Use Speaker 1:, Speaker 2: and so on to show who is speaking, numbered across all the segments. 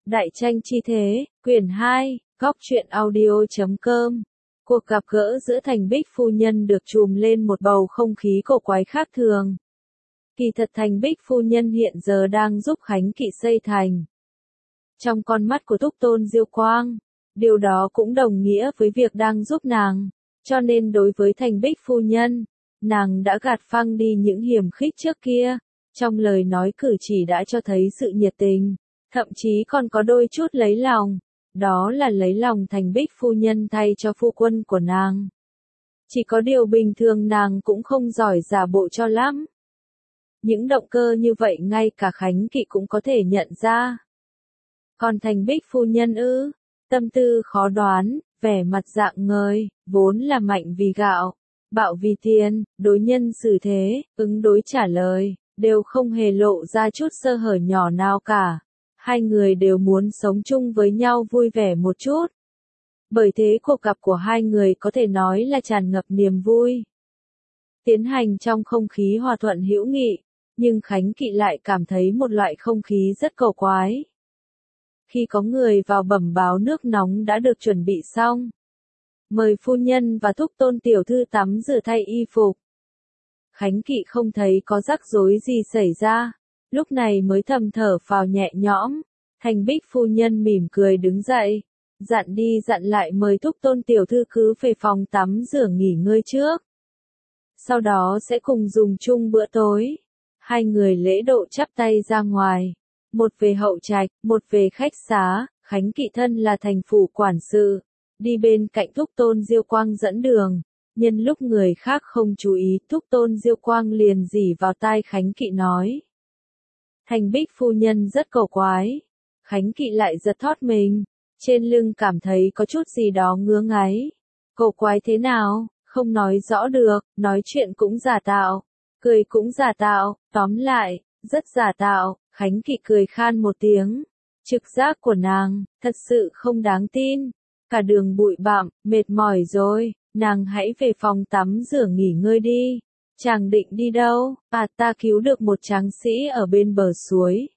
Speaker 1: Đại tranh chi thế, quyển 2, góc truyện audio.com. Cuộc gặp gỡ giữa Thành Bích phu nhân được trùm lên một bầu không khí cổ quái khác thường. Kỳ thật Thành Bích phu nhân hiện giờ đang giúp Khánh Kỵ xây thành. Trong con mắt của Túc Tôn Diêu Quang, điều đó cũng đồng nghĩa với việc đang giúp nàng, cho nên đối với Thành Bích phu nhân, nàng đã gạt phăng đi những hiềm khích trước kia, trong lời nói cử chỉ đã cho thấy sự nhiệt tình, thậm chí còn có đôi chút lấy lòng, đó là lấy lòng Thành Bích phu nhân thay cho phu quân của nàng. Chỉ có điều bình thường nàng cũng không giỏi giả bộ cho lắm. Những động cơ như vậy ngay cả Khánh Kỵ cũng có thể nhận ra. Còn Thành Bích phu nhân ư, tâm tư khó đoán, vẻ mặt rạng ngời, vốn là mạnh vì gạo, bạo vì tiền, đối nhân xử thế, ứng đối trả lời, đều không hề lộ ra chút sơ hở nhỏ nào cả. Hai người đều muốn sống chung với nhau vui vẻ một chút. Bởi thế cuộc gặp của hai người có thể nói là tràn ngập niềm vui. Tiến hành trong không khí hòa thuận hữu nghị, nhưng Khánh Kỵ lại cảm thấy một loại không khí rất cổ quái. Khi có người vào bẩm báo nước nóng đã được chuẩn bị xong, mời phu nhân và Thúc Tôn tiểu thư tắm rửa thay y phục. Khánh Kỵ không thấy có rắc rối gì xảy ra, lúc này mới thầm thở phào nhẹ nhõm. Thành Bích phu nhân mỉm cười đứng dậy, dặn đi dặn lại mời Thúc Tôn tiểu thư cứ về phòng tắm rửa nghỉ ngơi trước. Sau đó sẽ cùng dùng chung bữa tối. Hai người lễ độ chắp tay ra ngoài, một về hậu trạch, một về khách xá. Khánh Kỵ thân là thành phủ quản sự, đi bên cạnh Thúc Tôn Diêu Quang dẫn đường. Nhân lúc người khác không chú ý, Thúc Tôn Diêu Quang liền rỉ vào tai Khánh Kỵ nói: Thành Bích phu nhân rất cổ quái. Khánh Kỵ lại giật thót mình, trên lưng cảm thấy có chút gì đó ngứa ngáy. Cổ quái thế nào, không nói rõ được, nói chuyện cũng giả tạo, cười cũng giả tạo, tóm lại, rất giả tạo. Khánh Kỵ cười khan một tiếng. Trực giác của nàng, thật sự không đáng tin. Cả đường bụi bặm, mệt mỏi rồi, nàng hãy về phòng tắm rửa nghỉ ngơi đi. Chàng định đi đâu? À, ta cứu được một tráng sĩ ở bên bờ suối.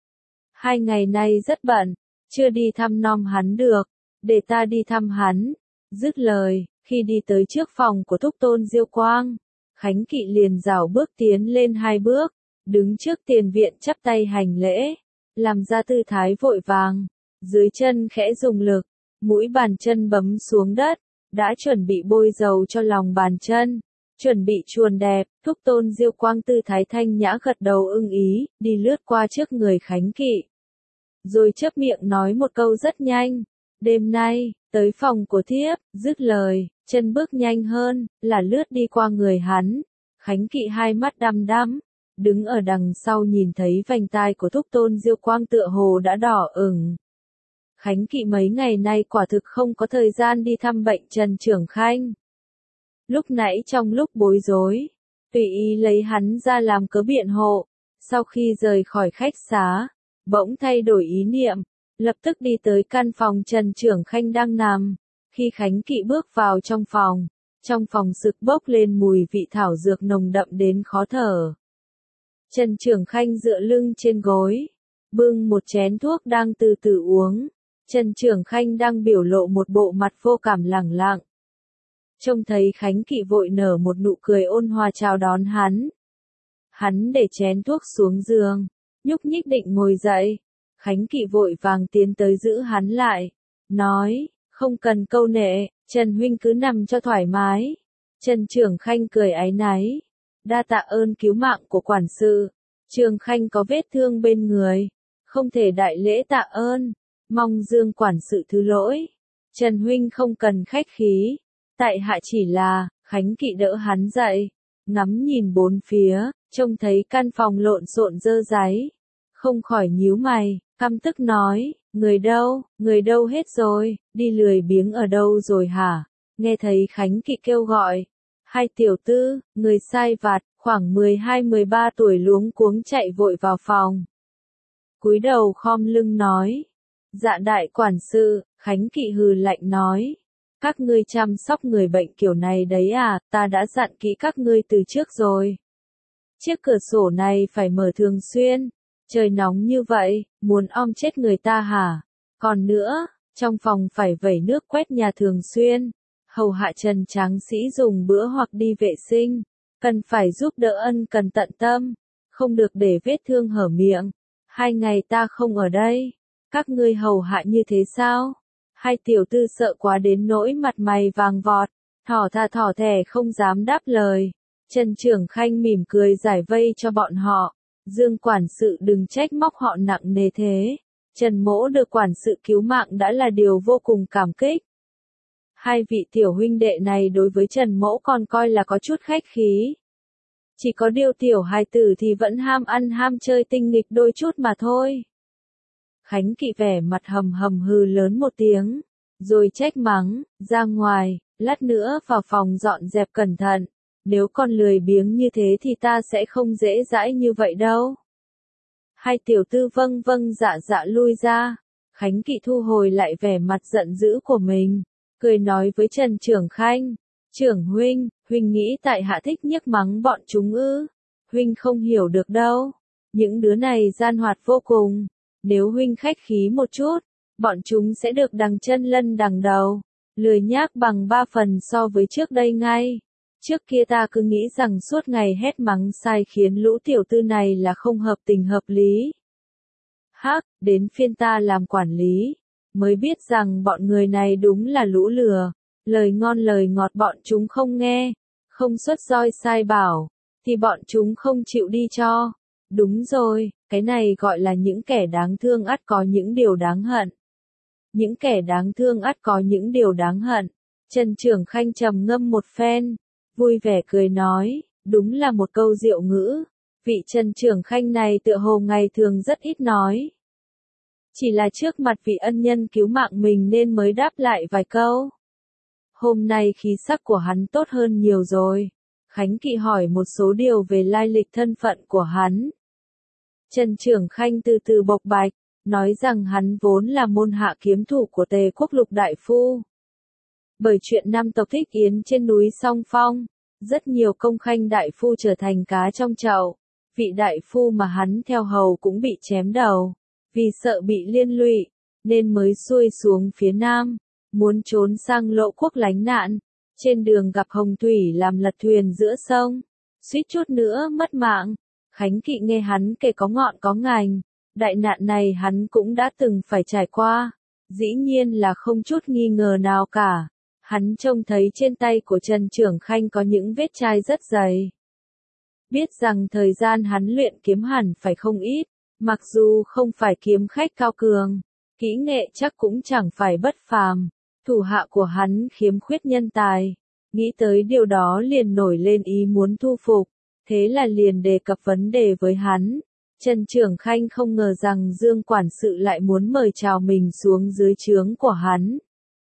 Speaker 1: 2 ngày nay rất bận, chưa đi thăm nom hắn được, để ta đi thăm hắn. Dứt lời, khi đi tới trước phòng của Thúc Tôn Diêu Quang, Khánh Kỵ liền rảo bước tiến lên 2 bước, đứng trước tiền viện chắp tay hành lễ, làm ra tư thái vội vàng, dưới chân khẽ dùng lực, mũi bàn chân bấm xuống đất, đã chuẩn bị bôi dầu cho lòng bàn chân, chuẩn bị chuồn đẹp. Thúc Tôn Diêu Quang tư thái thanh nhã gật đầu ưng ý, đi lướt qua trước người Khánh Kỵ, rồi chớp miệng nói một câu rất nhanh: đêm nay, tới phòng của thiếp. Dứt lời, chân bước nhanh hơn, là lướt đi qua người hắn. Khánh Kỵ hai mắt đăm đăm, đứng ở đằng sau nhìn thấy vành tai của Thúc Tôn Diêu Quang tựa hồ đã đỏ ửng. Khánh Kỵ mấy ngày nay quả thực không có thời gian đi thăm bệnh Trần Trưởng Khanh. Lúc nãy trong lúc bối rối, tùy ý lấy hắn ra làm cớ biện hộ, sau khi rời khỏi khách xá, bỗng thay đổi ý niệm, lập tức đi tới căn phòng Trần Trưởng Khanh đang nằm. Khi Khánh Kỵ bước vào trong phòng sực bốc lên mùi vị thảo dược nồng đậm đến khó thở. Trần Trưởng Khanh dựa lưng trên gối, bưng một chén thuốc đang từ từ uống. Trần Trưởng Khanh đang biểu lộ một bộ mặt vô cảm lẳng lặng. Trông thấy Khánh Kỵ vội nở một nụ cười ôn hòa chào đón hắn. Hắn để chén thuốc xuống giường, nhúc nhích định ngồi dậy. Khánh Kỵ vội vàng tiến tới giữ hắn lại, nói: không cần câu nệ, Trần huynh cứ nằm cho thoải mái. Trần Trưởng Khanh cười áy náy: đa tạ ơn cứu mạng của quản sự. Trưởng Khanh có vết thương bên người, không thể đại lễ tạ ơn, mong Dương quản sự thứ lỗi. Trần huynh không cần khách khí, tại hạ chỉ là. Khánh Kỵ đỡ hắn dậy, ngắm nhìn bốn phía, trông thấy căn phòng lộn xộn dơ dáy, không khỏi nhíu mày, căm tức nói: người đâu hết rồi, đi lười biếng ở đâu rồi hả? Nghe thấy Khánh Kỵ kêu gọi, hai tiểu tư, người sai vặt, khoảng 12-13 tuổi luống cuống chạy vội vào phòng. Cúi đầu khom lưng nói: dạ đại quản sự. Khánh Kỵ hừ lạnh nói: các ngươi chăm sóc người bệnh kiểu này đấy à, ta đã dặn kỹ các ngươi từ trước rồi. Chiếc cửa sổ này phải mở thường xuyên, Trời nóng như vậy, muốn om chết người ta hả? Còn nữa, trong phòng phải vẩy nước quét nhà thường xuyên, hầu hạ Trần tráng sĩ dùng bữa hoặc đi vệ sinh, cần phải giúp đỡ ân cần tận tâm, không được để vết thương hở miệng. 2 ngày ta không ở đây, các ngươi hầu hạ như thế sao? Hai tiểu tư sợ quá đến nỗi mặt mày vàng vọt, thỏ tha thỏ thẻ không dám đáp lời. Trần Trưởng Khanh mỉm cười giải vây cho bọn họ. Dương quản sự đừng trách móc họ nặng nề thế. Trần Mỗ được quản sự cứu mạng đã là điều vô cùng cảm kích. Hai vị tiểu huynh đệ này đối với Trần Mỗ còn coi là có chút khách khí. Chỉ có điều tiểu hài tử thì vẫn ham ăn ham chơi tinh nghịch đôi chút mà thôi. Khánh Kỵ vẻ mặt hầm hầm hừ lớn một tiếng, rồi trách mắng, ra ngoài, lát nữa vào phòng dọn dẹp cẩn thận. Nếu con lười biếng như thế thì ta sẽ không dễ dãi như vậy đâu. Hai tiểu tư vâng vâng dạ dạ lui ra. Khánh Kỵ thu hồi lại vẻ mặt giận dữ của mình, cười nói với Trần Trưởng Khanh, Trưởng huynh, huynh nghĩ tại hạ thích nhức mắng bọn chúng ư? Huynh không hiểu được đâu. Những đứa này gian hoạt vô cùng. Nếu huynh khách khí một chút, bọn chúng sẽ được đằng chân lân đằng đầu. Lười nhác bằng 3 phần so với trước đây ngay. Trước kia ta cứ nghĩ rằng suốt ngày hét mắng sai khiến lũ tiểu tư này là không hợp tình hợp lý. Hắc, đến phiên ta làm quản lý, mới biết rằng bọn người này đúng là lũ lừa. Lời ngon lời ngọt bọn chúng không nghe, không xuất roi sai bảo, thì bọn chúng không chịu đi cho. Đúng rồi, cái này gọi là những kẻ đáng thương ắt có những điều đáng hận. Những kẻ đáng thương ắt có những điều đáng hận. Trần Trưởng Khanh trầm ngâm một phen, vui vẻ cười nói, đúng là một câu diệu ngữ. Vị Trần Trưởng Khanh này tựa hồ ngày thường rất ít nói. Chỉ là trước mặt vị ân nhân cứu mạng mình nên mới đáp lại vài câu. Hôm nay khí sắc của hắn tốt hơn nhiều rồi. Khánh Kỵ hỏi một số điều về lai lịch thân phận của hắn. Trần Trưởng Khanh từ từ bộc bạch, nói rằng hắn vốn là môn hạ kiếm thủ của Tề Quốc Lục Đại Phu. Bởi chuyện năm tộc Thích Yến trên núi Song Phong, rất nhiều công khanh đại phu trở thành cá trong chậu. Vị đại phu mà hắn theo hầu cũng bị chém đầu, vì sợ bị liên lụy, nên mới xuôi xuống phía nam, muốn trốn sang Lộ Quốc lánh nạn. Trên đường gặp Hồng Thủy làm lật thuyền giữa sông, suýt chút nữa mất mạng. Khánh Kỵ nghe hắn kể có ngọn có ngành, đại nạn này hắn cũng đã từng phải trải qua, dĩ nhiên là không chút nghi ngờ nào cả. Hắn trông thấy trên tay của Trần Trưởng Khanh có những vết chai rất dày. Biết rằng thời gian hắn luyện kiếm hẳn phải không ít, mặc dù không phải kiếm khách cao cường, kỹ nghệ chắc cũng chẳng phải bất phàm. Thủ hạ của hắn khiếm khuyết nhân tài, nghĩ tới điều đó liền nổi lên ý muốn thu phục, thế là liền đề cập vấn đề với hắn. Trần Trưởng Khanh không ngờ rằng Dương quản sự lại muốn mời chào mình xuống dưới trướng của hắn.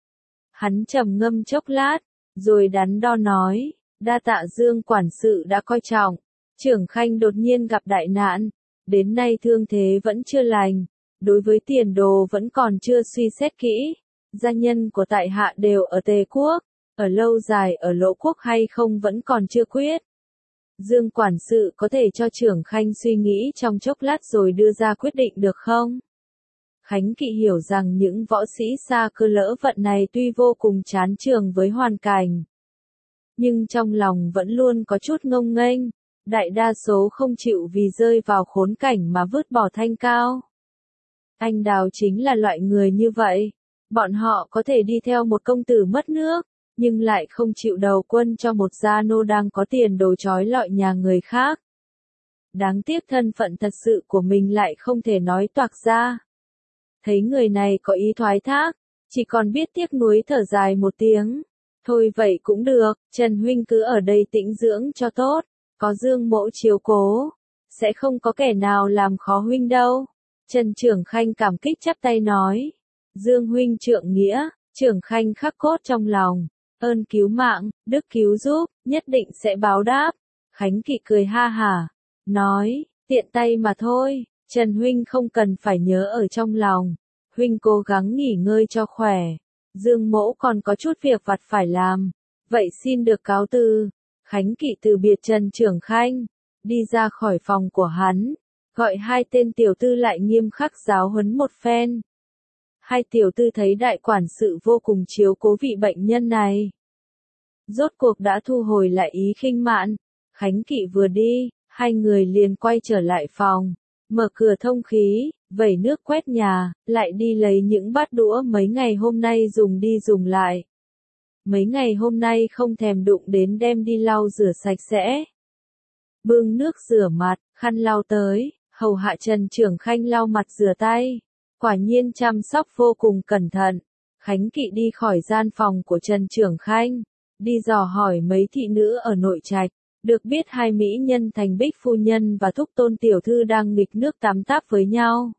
Speaker 1: Hắn trầm ngâm chốc lát, rồi đắn đo nói, đa tạ Dương quản sự đã coi trọng. Trưởng Khanh đột nhiên gặp đại nạn, đến nay thương thế vẫn chưa lành, đối với tiền đồ vẫn còn chưa suy xét kỹ. Gia nhân của tại hạ đều ở Tề Quốc, ở lâu dài ở Lỗ Quốc hay không vẫn còn chưa quyết. Dương quản sự có thể cho Trưởng Khanh suy nghĩ trong chốc lát rồi đưa ra quyết định được không? Khánh Kỵ hiểu rằng những võ sĩ xa cơ lỡ vận này tuy vô cùng chán trường với hoàn cảnh, nhưng trong lòng vẫn luôn có chút ngông nghênh. Đại đa số không chịu vì rơi vào khốn cảnh mà vứt bỏ thanh cao. Anh Đào chính là loại người như vậy. Bọn họ có thể đi theo một công tử mất nước, nhưng lại không chịu đầu quân cho một gia nô đang có tiền đồ trói lọi nhà người khác. Đáng tiếc thân phận thật sự của mình lại không thể nói toạc ra. Thấy người này có ý thoái thác, chỉ còn biết tiếc nuối thở dài một tiếng. Thôi vậy cũng được, Trần huynh cứ ở đây tĩnh dưỡng cho tốt, có Dương mỗ chiếu cố, sẽ không có kẻ nào làm khó huynh đâu. Trần Trưởng Khanh cảm kích chắp tay nói, Dương huynh trượng nghĩa, Trưởng Khanh khắc cốt trong lòng, ơn cứu mạng, đức cứu giúp, nhất định sẽ báo đáp. Khánh Kỵ cười ha hả, nói, tiện tay mà thôi, Trần huynh không cần phải nhớ ở trong lòng, huynh cố gắng nghỉ ngơi cho khỏe. Dương mỗ còn có chút việc vặt phải làm, vậy xin được cáo từ. Khánh Kỵ từ biệt Trần Trưởng Khanh, đi ra khỏi phòng của hắn, gọi hai tên tiểu tư lại nghiêm khắc giáo huấn một phen. Hai tiểu tư thấy đại quản sự vô cùng chiếu cố vị bệnh nhân này. Rốt cuộc đã thu hồi lại ý khinh mạn. Khánh Kỵ vừa đi, hai người liền quay trở lại phòng, mở cửa thông khí, vẩy nước quét nhà, lại đi lấy những bát đũa mấy ngày hôm nay dùng đi dùng lại. Mấy ngày hôm nay không thèm đụng đến đem đi lau rửa sạch sẽ. Bưng nước rửa mặt, khăn lau tới, hầu hạ Trần Trưởng Khanh lau mặt rửa tay. Quả nhiên chăm sóc vô cùng cẩn thận. Khánh Kỵ đi khỏi gian phòng của Trần Trưởng Khanh, đi dò hỏi mấy thị nữ ở nội trạch, được biết hai mỹ nhân Thành Bích phu nhân và Thúc Tôn tiểu thư đang nghịch nước tắm táp với nhau.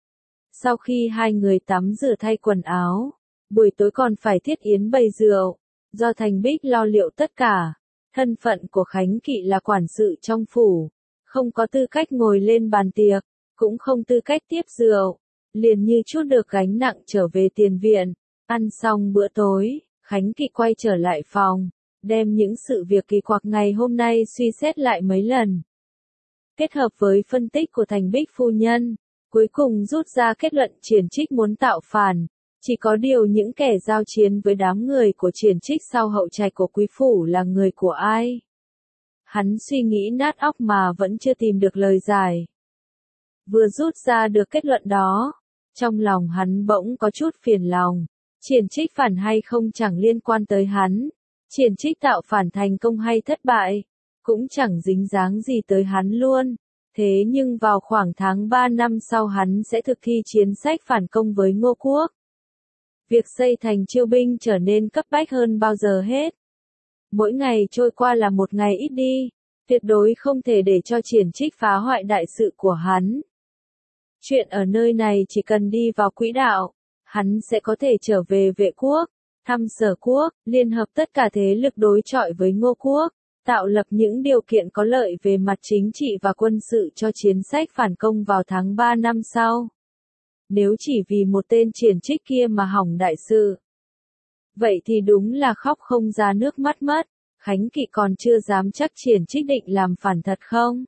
Speaker 1: Sau khi hai người tắm rửa thay quần áo, buổi tối còn phải thiết yến bày rượu, do Thành Bích lo liệu tất cả. Thân phận của Khánh Kỵ là quản sự trong phủ, không có tư cách ngồi lên bàn tiệc, cũng không tư cách tiếp rượu, liền như chút được gánh nặng trở về tiền viện. Ăn xong bữa tối, Khánh Kỵ quay trở lại phòng, đem những sự việc kỳ quặc ngày hôm nay suy xét lại mấy lần. Kết hợp với phân tích của Thành Bích phu nhân, cuối cùng rút ra kết luận Triển Trích muốn tạo phản. Chỉ có điều những kẻ giao chiến với đám người của Triển Trích sau hậu trạch của quý phủ là người của ai? Hắn suy nghĩ nát óc mà vẫn chưa tìm được lời giải. Vừa rút ra được kết luận đó, trong lòng hắn bỗng có chút phiền lòng. Triển Trích phản hay không chẳng liên quan tới hắn. Triển Trích tạo phản thành công hay thất bại, cũng chẳng dính dáng gì tới hắn luôn. Thế nhưng vào khoảng tháng 3 năm sau hắn sẽ thực thi chiến sách phản công với Ngô Quốc. Việc xây thành chiêu binh trở nên cấp bách hơn bao giờ hết. Mỗi ngày trôi qua là một ngày ít đi, tuyệt đối không thể để cho Triển Trích phá hoại đại sự của hắn. Chuyện ở nơi này chỉ cần đi vào quỹ đạo, hắn sẽ có thể trở về Vệ Quốc, thăm Sở Quốc, liên hợp tất cả thế lực đối chọi với Ngô Quốc, tạo lập những điều kiện có lợi về mặt chính trị và quân sự cho chiến sách phản công vào tháng 3 năm sau. Nếu chỉ vì một tên Triển Trích kia mà hỏng đại sự, vậy thì đúng là khóc không ra nước mắt mất. Khánh Kỵ còn chưa dám chắc Triển Trích định làm phản thật không.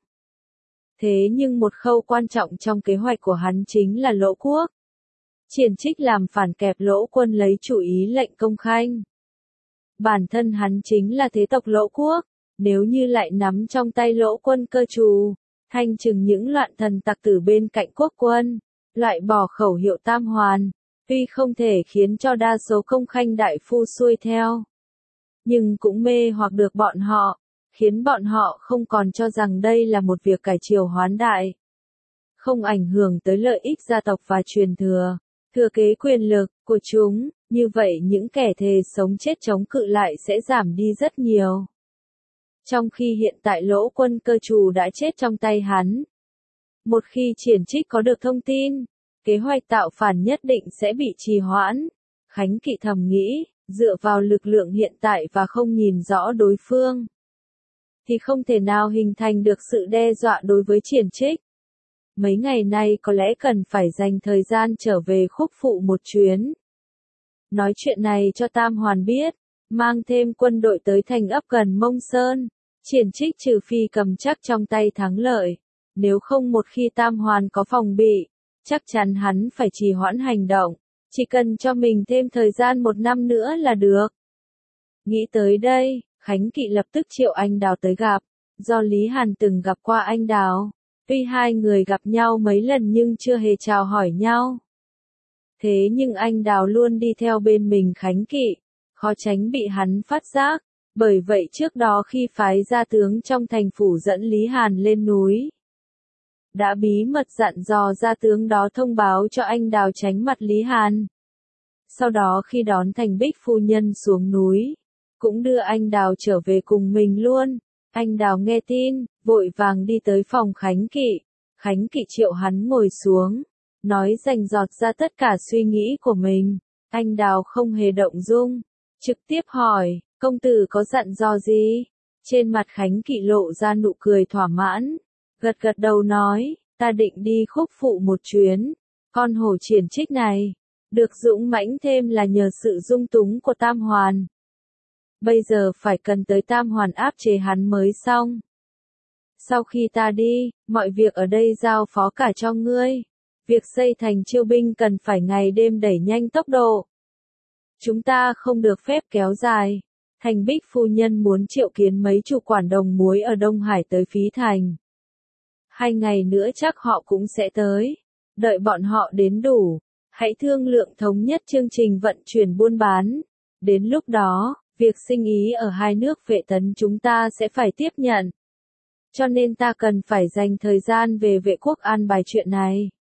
Speaker 1: Thế nhưng một khâu quan trọng trong kế hoạch của hắn chính là Lỗ Quốc. Triển Trích làm phản kẹp Lỗ Quân lấy chủ ý lệnh công khanh. Bản thân hắn chính là thế tộc Lỗ Quốc, nếu như lại nắm trong tay Lỗ Quân cơ trù, thanh trừng những loạn thần tặc tử bên cạnh quốc quân, loại bỏ khẩu hiệu tam hoàn, tuy không thể khiến cho đa số công khanh đại phu xuôi theo, nhưng cũng mê hoặc được bọn họ, khiến bọn họ không còn cho rằng đây là một việc cải triều hoán đại, không ảnh hưởng tới lợi ích gia tộc và truyền thừa, thừa kế quyền lực của chúng, như vậy những kẻ thề sống chết chống cự lại sẽ giảm đi rất nhiều. Trong khi hiện tại Lỗ Quân cơ trù đã chết trong tay hắn. Một khi Triển Trích có được thông tin, kế hoạch tạo phản nhất định sẽ bị trì hoãn. Khánh Kỵ thầm nghĩ, dựa vào lực lượng hiện tại và không nhìn rõ đối phương, thì không thể nào hình thành được sự đe dọa đối với Triển Trích. Mấy ngày nay có lẽ cần phải dành thời gian trở về Khúc Phụ một chuyến. Nói chuyện này cho Tam Hoàn biết, mang thêm quân đội tới thành ấp gần Mông Sơn. Triển Trích trừ phi cầm chắc trong tay thắng lợi, nếu không một khi Tam Hoàn có phòng bị, chắc chắn hắn phải trì hoãn hành động, chỉ cần cho mình thêm thời gian 1 năm nữa là được. Nghĩ tới đây, Khánh Kỵ lập tức triệu Anh Đào tới gặp, do Lý Hàn từng gặp qua Anh Đào, tuy hai người gặp nhau mấy lần nhưng chưa hề chào hỏi nhau. Thế nhưng Anh Đào luôn đi theo bên mình Khánh Kỵ, khó tránh bị hắn phát giác. Bởi vậy trước đó khi phái gia tướng trong thành phủ dẫn Lý Hàn lên núi, đã bí mật dặn dò gia tướng đó thông báo cho Anh Đào tránh mặt Lý Hàn. Sau đó khi đón Thành Bích phu nhân xuống núi, cũng đưa Anh Đào trở về cùng mình luôn. Anh Đào nghe tin, vội vàng đi tới phòng Khánh Kỵ. Khánh Kỵ triệu hắn ngồi xuống, nói rành rọt ra tất cả suy nghĩ của mình. Anh Đào không hề động dung, trực tiếp hỏi, công tử có dặn dò gì? Trên mặt Khánh Kỵ lộ ra nụ cười thỏa mãn, gật gật đầu nói, ta định đi Khúc Phụ một chuyến. Con hổ Triển Trích này, được dũng mãnh thêm là nhờ sự dung túng của Tam Hoàn. Bây giờ phải cần tới Tam Hoàn áp chế hắn mới xong. Sau khi ta đi, mọi việc ở đây giao phó cả cho ngươi. Việc xây thành chiêu binh cần phải ngày đêm đẩy nhanh tốc độ. Chúng ta không được phép kéo dài. Thành Bích phu nhân muốn triệu kiến mấy chủ quản đồng muối ở Đông Hải tới Phí Thành. 2 ngày nữa chắc họ cũng sẽ tới. Đợi bọn họ đến đủ. Hãy thương lượng thống nhất chương trình vận chuyển buôn bán. Đến lúc đó, việc sinh ý ở hai nước Vệ Tấn chúng ta sẽ phải tiếp nhận. Cho nên ta cần phải dành thời gian về Vệ Quốc an bài chuyện này.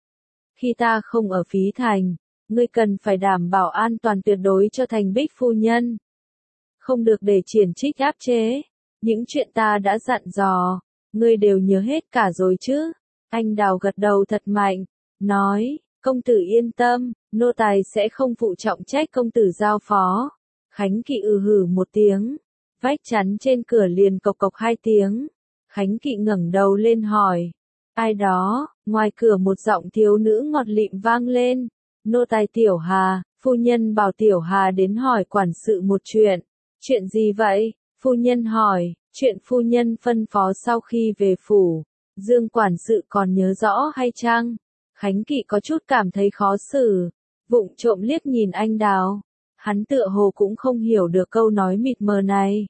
Speaker 1: Khi ta không ở Phí Thành, ngươi cần phải đảm bảo an toàn tuyệt đối cho Thành Bích phu nhân. Không được để triển trích áp chế. Những chuyện ta đã dặn dò, ngươi đều nhớ hết cả rồi chứ? Anh Đào gật đầu thật mạnh, nói, công tử yên tâm, nô tài sẽ không phụ trọng trách công tử giao phó. Khánh Kỵ hử một tiếng, vách chắn trên cửa liền cộc cộc 2 tiếng. Khánh Kỵ ngẩng đầu lên hỏi, ai đó? Ngoài cửa một giọng thiếu nữ ngọt lịm vang lên, nô tài Tiểu Hà, phu nhân bảo Tiểu Hà đến hỏi quản sự một chuyện. Chuyện gì vậy? Phu nhân hỏi, chuyện phu nhân phân phó sau khi về phủ. Dương quản sự còn nhớ rõ hay chăng? Khánh Kỵ có chút cảm thấy khó xử, vụng trộm liếc nhìn anh Đào. Hắn tựa hồ cũng không hiểu được câu nói mịt mờ này.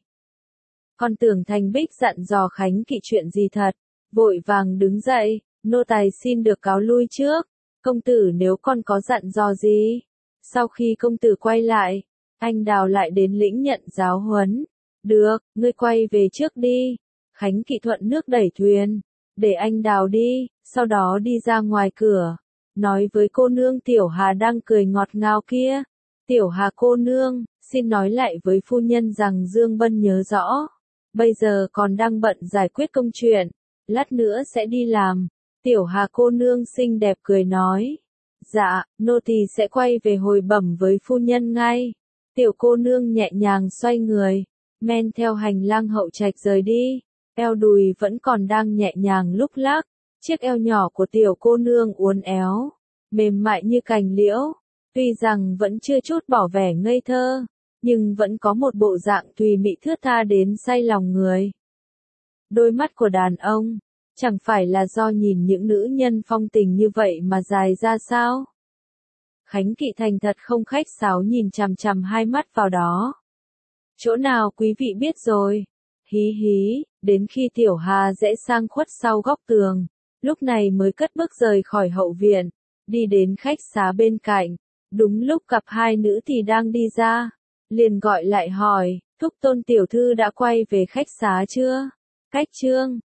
Speaker 1: Con tưởng Thành Bích dặn dò Khánh Kỵ chuyện gì thật, vội vàng đứng dậy, nô tài xin được cáo lui trước. Công tử nếu con có dặn dò gì? Sau khi công tử quay lại, anh Đào lại đến lĩnh nhận giáo huấn. Được, ngươi quay về trước đi. Khánh Kỵ thuận nước đẩy thuyền, để anh Đào đi, sau đó đi ra ngoài cửa, nói với cô nương Tiểu Hà đang cười ngọt ngào kia. Tiểu Hà cô nương, xin nói lại với phu nhân rằng Dương Bân nhớ rõ. Bây giờ còn đang bận giải quyết công chuyện, lát nữa sẽ đi làm. Tiểu Hà cô nương xinh đẹp cười nói. Dạ, nô tỳ sẽ quay về hồi bẩm với phu nhân ngay. Tiểu cô nương nhẹ nhàng xoay người, men theo hành lang hậu trạch rời đi. Eo đùi vẫn còn đang nhẹ nhàng lúc lắc. Chiếc eo nhỏ của tiểu cô nương uốn éo, mềm mại như cành liễu. Tuy rằng vẫn chưa chút bỏ vẻ ngây thơ, nhưng vẫn có một bộ dạng tùy mị thướt tha đến say lòng người. Đôi mắt của đàn ông, chẳng phải là do nhìn những nữ nhân phong tình như vậy mà dài ra sao? Khánh Kỵ thành thật không khách sáo nhìn chằm chằm hai mắt vào đó. Chỗ nào quý vị biết rồi? Hí hí, đến khi Tiểu Hà rẽ sang khuất sau góc tường, lúc này mới cất bước rời khỏi hậu viện, đi đến khách xá bên cạnh. Đúng lúc gặp hai nữ thì đang đi ra, liền gọi lại hỏi, Thúc Tôn tiểu thư đã quay về khách xá chưa? Cách chương